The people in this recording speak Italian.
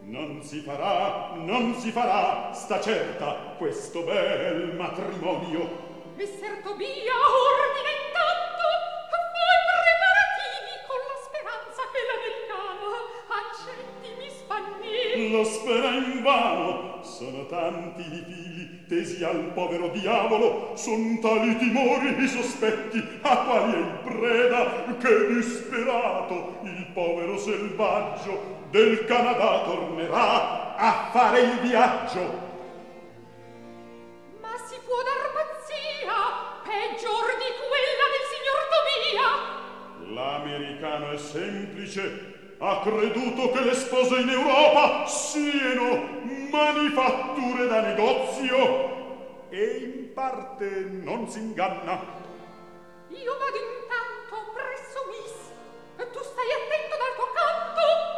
Non si farà, sta certa, questo bel matrimonio. Messer Tobia ordina intanto, fai preparativi con la speranza che l'americano accetti mi spannir. Lo spera invano, sono tanti i fili tesi al povero diavolo, son tali timori i sospetti a quali è in preda, che disperato il povero selvaggio del Canada tornerà a fare il viaggio. Ma si può dar pazzia peggior di quella del signor Tobia? L'americano è semplice, ha creduto che le spose in Europa siano manifatture da negozio e in parte non si inganna. Io vado intanto presso Miss, tu stai attento dal tuo canto.